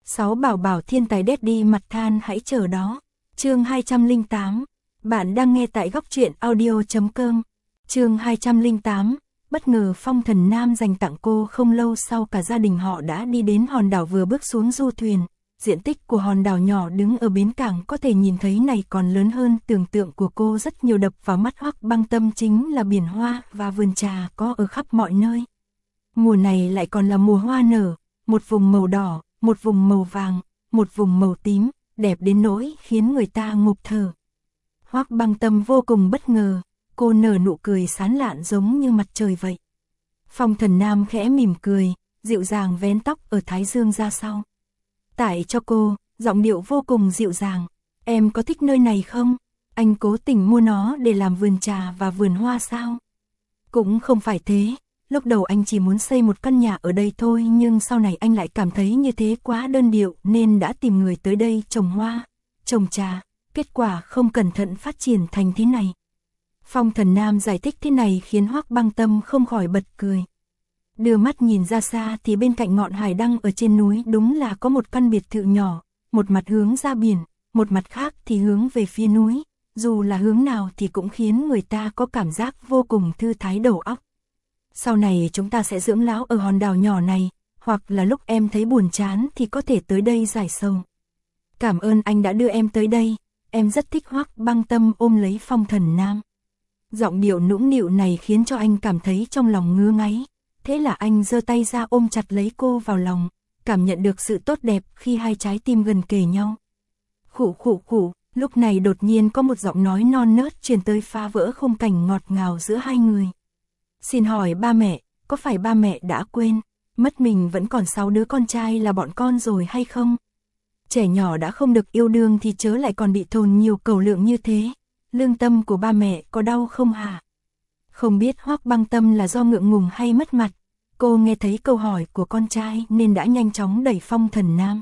6 bảo bảo thiên tài Daddy mặt than hãy chờ đó. Chương 208. Bạn đang nghe tại góc truyện audio.com. Chương 208. Bất ngờ Phong Thần Nam dành tặng cô. Không lâu sau cả gia đình họ đã đi đến hòn đảo, vừa bước xuống du thuyền. Diện tích của hòn đảo nhỏ đứng ở bến cảng có thể nhìn thấy này còn lớn hơn tưởng tượng của cô rất nhiều. Đập vào mắt Hoắc Băng Tâm chính là biển hoa và vườn trà có ở khắp mọi nơi. Mùa này lại còn là mùa hoa nở, một vùng màu đỏ, một vùng màu vàng, một vùng màu tím, đẹp đến nỗi khiến người ta ngộp thở. Hoắc Băng Tâm vô cùng bất ngờ, cô nở nụ cười sán lạn giống như mặt trời vậy. Phong Thần Nam khẽ mỉm cười, dịu dàng vén tóc ở thái dương ra sau. Tải cho cô, giọng điệu vô cùng dịu dàng. Em có thích nơi này không? Anh cố tình mua nó để làm vườn trà và vườn hoa sao? Cũng không phải thế. Lúc đầu anh chỉ muốn xây một căn nhà ở đây thôi, nhưng sau này anh lại cảm thấy như thế quá đơn điệu nên đã tìm người tới đây trồng hoa, trồng trà. Kết quả không cẩn thận phát triển thành thế này. Phong Thần Nam giải thích thế này khiến Hoắc Băng Tâm không khỏi bật cười. Đưa mắt nhìn ra xa thì bên cạnh ngọn hải đăng ở trên núi đúng là có một căn biệt thự nhỏ, một mặt hướng ra biển, một mặt khác thì hướng về phía núi. Dù là hướng nào thì cũng khiến người ta có cảm giác vô cùng thư thái đầu óc. Sau này chúng ta sẽ dưỡng lão ở hòn đảo nhỏ này, hoặc là lúc em thấy buồn chán thì có thể tới đây giải sầu. Cảm ơn anh đã đưa em tới đây, em rất thích. Hoắc Băng Tâm ôm lấy Phong Thần Nam. Giọng điệu nũng nịu này khiến cho anh cảm thấy trong lòng ngứa ngáy. Thế là anh giơ tay ra ôm chặt lấy cô vào lòng, cảm nhận được sự tốt đẹp khi hai trái tim gần kề nhau. Khụ khụ khụ, lúc này đột nhiên có một giọng nói non nớt truyền tới phá vỡ khung cảnh ngọt ngào giữa hai người. Xin hỏi ba mẹ, có phải ba mẹ đã quên, mất mình vẫn còn 6 đứa con trai là bọn con rồi hay không? Trẻ nhỏ đã không được yêu đương thì chớ lại còn bị thồn nhiều cẩu lượng như thế. Lương tâm của ba mẹ có đau không hả? Không biết Hoắc Băng Tâm là do ngượng ngùng hay mất mặt, cô nghe thấy câu hỏi của con trai nên đã nhanh chóng đẩy Phong Thần Nam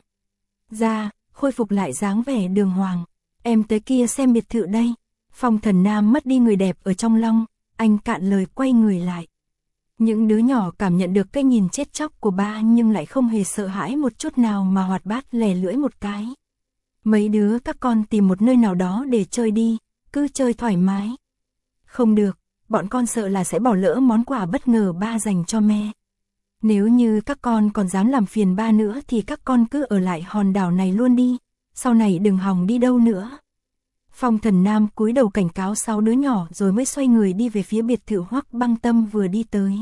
ra, khôi phục lại dáng vẻ đường hoàng. Em tới kia xem biệt thự đây. Phong Thần Nam mất đi người đẹp ở trong lòng, anh cạn lời quay người lại. Những đứa nhỏ cảm nhận được cái nhìn chết chóc của ba nhưng lại không hề sợ hãi một chút nào mà hoạt bát lè lưỡi một cái. Mấy đứa các con tìm một nơi nào đó để chơi đi, cứ chơi thoải mái. Không được, bọn con sợ là sẽ bỏ lỡ món quà bất ngờ ba dành cho mẹ. Nếu như các con còn dám làm phiền ba nữa thì các con cứ ở lại hòn đảo này luôn đi, sau này đừng hòng đi đâu nữa. Phong Thần Nam cúi đầu cảnh cáo 6 đứa nhỏ rồi mới xoay người đi về phía biệt thự Hoắc Băng Tâm vừa đi tới.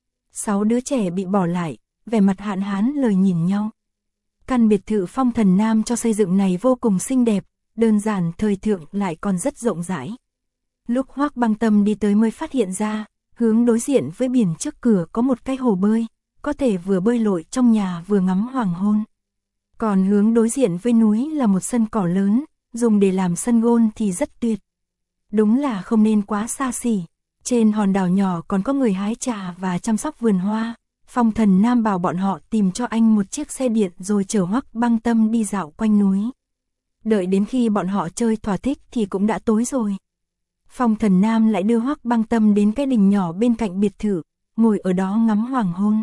6 đứa trẻ bị bỏ lại, vẻ mặt hạn hán lời nhìn nhau. Căn biệt thự Phong Thần Nam cho xây dựng này vô cùng xinh đẹp, đơn giản thời thượng lại còn rất rộng rãi. Lúc Hoắc Băng Tâm đi tới mới phát hiện ra, hướng đối diện với biển trước cửa có một cái hồ bơi, có thể vừa bơi lội trong nhà vừa ngắm hoàng hôn. Còn hướng đối diện với núi là một sân cỏ lớn, dùng để làm sân gôn thì rất tuyệt. Đúng là không nên quá xa xỉ. Trên hòn đảo nhỏ còn có người hái trà và chăm sóc vườn hoa. Phong Thần Nam bảo bọn họ tìm cho anh một chiếc xe điện rồi chở Hoắc Băng Tâm đi dạo quanh núi. Đợi đến khi bọn họ chơi thỏa thích thì cũng đã tối rồi. Phong Thần Nam lại đưa Hoắc Băng Tâm đến cái đình nhỏ bên cạnh biệt thự, ngồi ở đó ngắm hoàng hôn.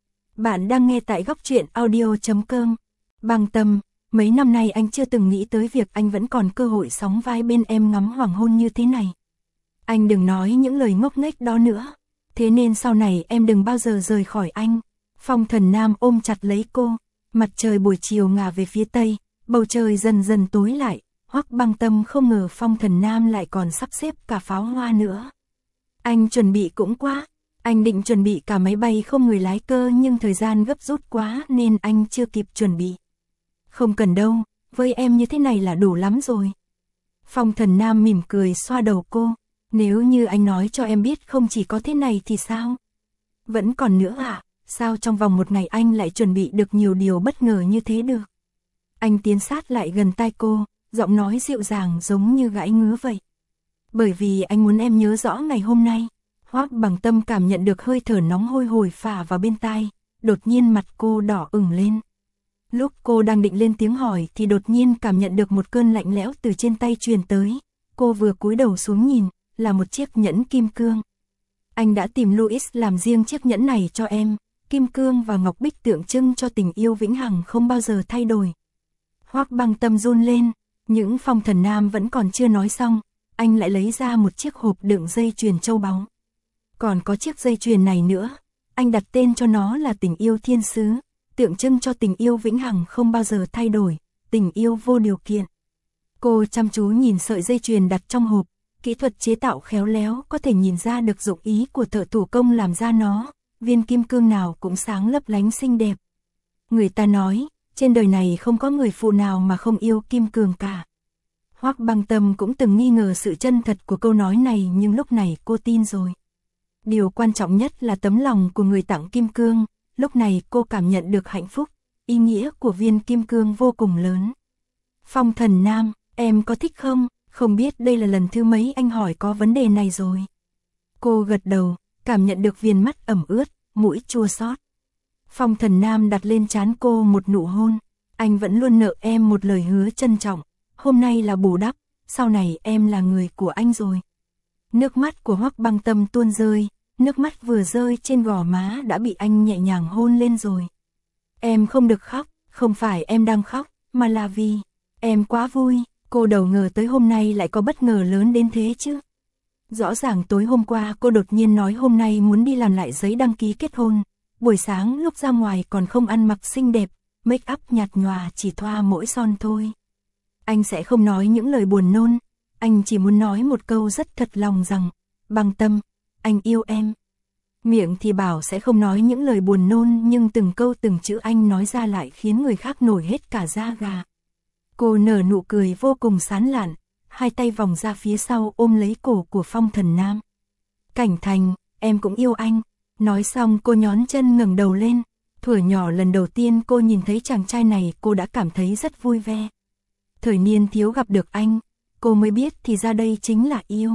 Bạn đang nghe tại góc truyện audio.com. Băng Tâm, mấy năm nay anh chưa từng nghĩ tới việc anh vẫn còn cơ hội sóng vai bên em ngắm hoàng hôn như thế này. Anh đừng nói những lời ngốc nghếch đó nữa. Thế nên sau này em đừng bao giờ rời khỏi anh. Phong Thần Nam ôm chặt lấy cô. Mặt trời buổi chiều ngả về phía tây, bầu trời dần dần tối lại. Hoắc Băng Tâm không ngờ Phong Thần Nam lại còn sắp xếp cả pháo hoa nữa. Anh chuẩn bị cũng quá. Anh định chuẩn bị cả máy bay không người lái cơ nhưng thời gian gấp rút quá nên anh chưa kịp chuẩn bị. Không cần đâu, với em như thế này là đủ lắm rồi. Phong Thần Nam mỉm cười xoa đầu cô. Nếu như anh nói cho em biết không chỉ có thế này thì sao? Vẫn còn nữa à? Sao trong vòng một ngày anh lại chuẩn bị được nhiều điều bất ngờ như thế được? Anh tiến sát lại gần tai cô, giọng nói dịu dàng giống như gãi ngứa vậy. Bởi vì anh muốn em nhớ rõ ngày hôm nay. Hoắc Băng Tâm cảm nhận được hơi thở nóng hôi hổi phả vào bên tai, đột nhiên mặt cô đỏ ửng lên. Lúc cô đang định lên tiếng hỏi thì đột nhiên cảm nhận được một cơn lạnh lẽo từ trên tay truyền tới. Cô vừa cúi đầu xuống nhìn, là một chiếc nhẫn kim cương. Anh đã tìm Louis làm riêng chiếc nhẫn này cho em, kim cương và ngọc bích tượng trưng cho tình yêu vĩnh hằng không bao giờ thay đổi. Hoắc Băng Tâm run lên, những Phong Thần Nam vẫn còn chưa nói xong, anh lại lấy ra một chiếc hộp đựng dây chuyền châu báu. Còn có chiếc dây chuyền này nữa, anh đặt tên cho nó là tình yêu thiên sứ, tượng trưng cho tình yêu vĩnh hằng không bao giờ thay đổi, tình yêu vô điều kiện. Cô chăm chú nhìn sợi dây chuyền đặt trong hộp, kỹ thuật chế tạo khéo léo, có thể nhìn ra được dụng ý của thợ thủ công làm ra nó, viên kim cương nào cũng sáng lấp lánh xinh đẹp. Người ta nói, trên đời này không có người phụ nào mà không yêu kim cương cả. Hoắc Băng Tâm cũng từng nghi ngờ sự chân thật của câu nói này, nhưng lúc này cô tin rồi. Điều quan trọng nhất là tấm lòng của người tặng kim cương, lúc này cô cảm nhận được hạnh phúc, ý nghĩa của viên kim cương vô cùng lớn. Phong Thần Nam, em có thích không? Không biết đây là lần thứ mấy anh hỏi có vấn đề này rồi. Cô gật đầu, cảm nhận được viền mắt ẩm ướt, mũi chua xót. Phong Thần Nam đặt lên trán cô một nụ hôn. Anh vẫn luôn nợ em một lời hứa trân trọng. Hôm nay là bù đắp, sau này em là người của anh rồi. Nước mắt của Hoắc Băng Tâm tuôn rơi, nước mắt vừa rơi trên gò má đã bị anh nhẹ nhàng hôn lên rồi. Em không được khóc, không phải em đang khóc, mà là vì em quá vui. Cô đâu ngờ tới hôm nay lại có bất ngờ lớn đến thế chứ. Rõ ràng tối hôm qua cô đột nhiên nói hôm nay muốn đi làm lại giấy đăng ký kết hôn. Buổi sáng lúc ra ngoài còn không ăn mặc xinh đẹp, make up nhạt nhòa, chỉ thoa mỗi son thôi. Anh sẽ không nói những lời buồn nôn, anh chỉ muốn nói một câu rất thật lòng rằng, Băng Tâm, anh yêu em. Miệng thì bảo sẽ không nói những lời buồn nôn, nhưng từng câu từng chữ anh nói ra lại khiến người khác nổi hết cả da gà. Cô nở nụ cười vô cùng sán lạn, hai tay vòng ra phía sau ôm lấy cổ của Phong Thần Nam. Cảnh Thành, em cũng yêu anh. Nói xong cô nhón chân ngẩng đầu lên. Thuở nhỏ lần đầu tiên cô nhìn thấy chàng trai này cô đã cảm thấy rất vui vẻ. Thời niên thiếu gặp được anh, cô mới biết thì ra đây chính là yêu.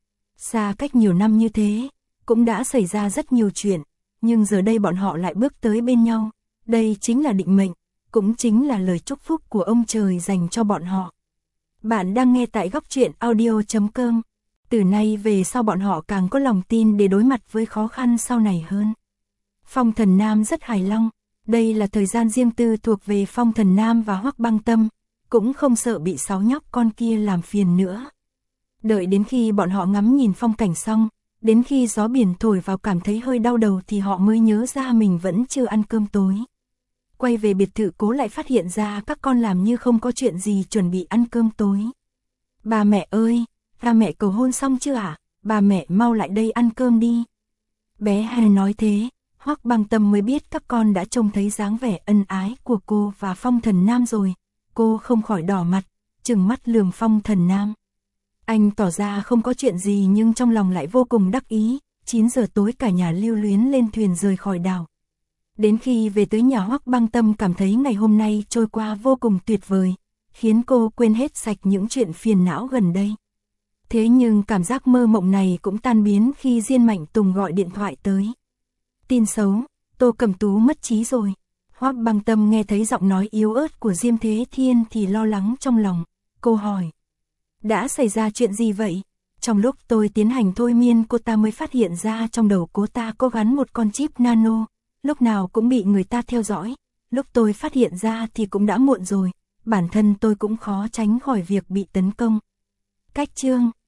Xa cách nhiều năm như thế, cũng đã xảy ra rất nhiều chuyện, nhưng giờ đây bọn họ lại bước tới bên nhau. Đây chính là định mệnh, cũng chính là lời chúc phúc của ông trời dành cho bọn họ. Bạn đang nghe tại Góc Truyện Audio.com. Từ nay về sau bọn họ càng có lòng tin để đối mặt với khó khăn sau này hơn. Phong Thần Nam rất hài lòng, đây là thời gian riêng tư thuộc về Phong Thần Nam và Hoắc Băng Tâm, cũng không sợ bị sáu nhóc con kia làm phiền nữa. Đợi đến khi bọn họ ngắm nhìn phong cảnh xong, đến khi gió biển thổi vào cảm thấy hơi đau đầu thì họ mới nhớ ra mình vẫn chưa ăn cơm tối. Quay về biệt thự cố lại phát hiện ra các con làm như không có chuyện gì chuẩn bị ăn cơm tối. Bà mẹ ơi, ba mẹ cầu hôn xong chưa ạ? Bà mẹ mau lại đây ăn cơm đi. Bé Hà nói thế, Hoắc Băng Tâm mới biết các con đã trông thấy dáng vẻ ân ái của cô và Phong Thần Nam rồi. Cô không khỏi đỏ mặt, trừng mắt lườm Phong Thần Nam. Anh tỏ ra không có chuyện gì nhưng trong lòng lại vô cùng đắc ý. 9 giờ tối cả nhà lưu luyến lên thuyền rời khỏi đảo. Đến khi về tới nhà Hoắc Băng Tâm cảm thấy ngày hôm nay trôi qua vô cùng tuyệt vời, khiến cô quên hết sạch những chuyện phiền não gần đây. Thế nhưng cảm giác mơ mộng này cũng tan biến khi Diên Mạnh Tùng gọi điện thoại tới. Tin xấu, Tô Cẩm Tú mất trí rồi. Hoắc Băng Tâm nghe thấy giọng nói yếu ớt của Diêm Thế Thiên thì lo lắng trong lòng. Cô hỏi, đã xảy ra chuyện gì vậy? Trong lúc tôi tiến hành thôi miên cô ta mới phát hiện ra trong đầu cô ta có gắn một con chip nano, lúc nào cũng bị người ta theo dõi. Lúc tôi phát hiện ra thì cũng đã muộn rồi, bản thân tôi cũng khó tránh khỏi việc bị tấn công. Cách chương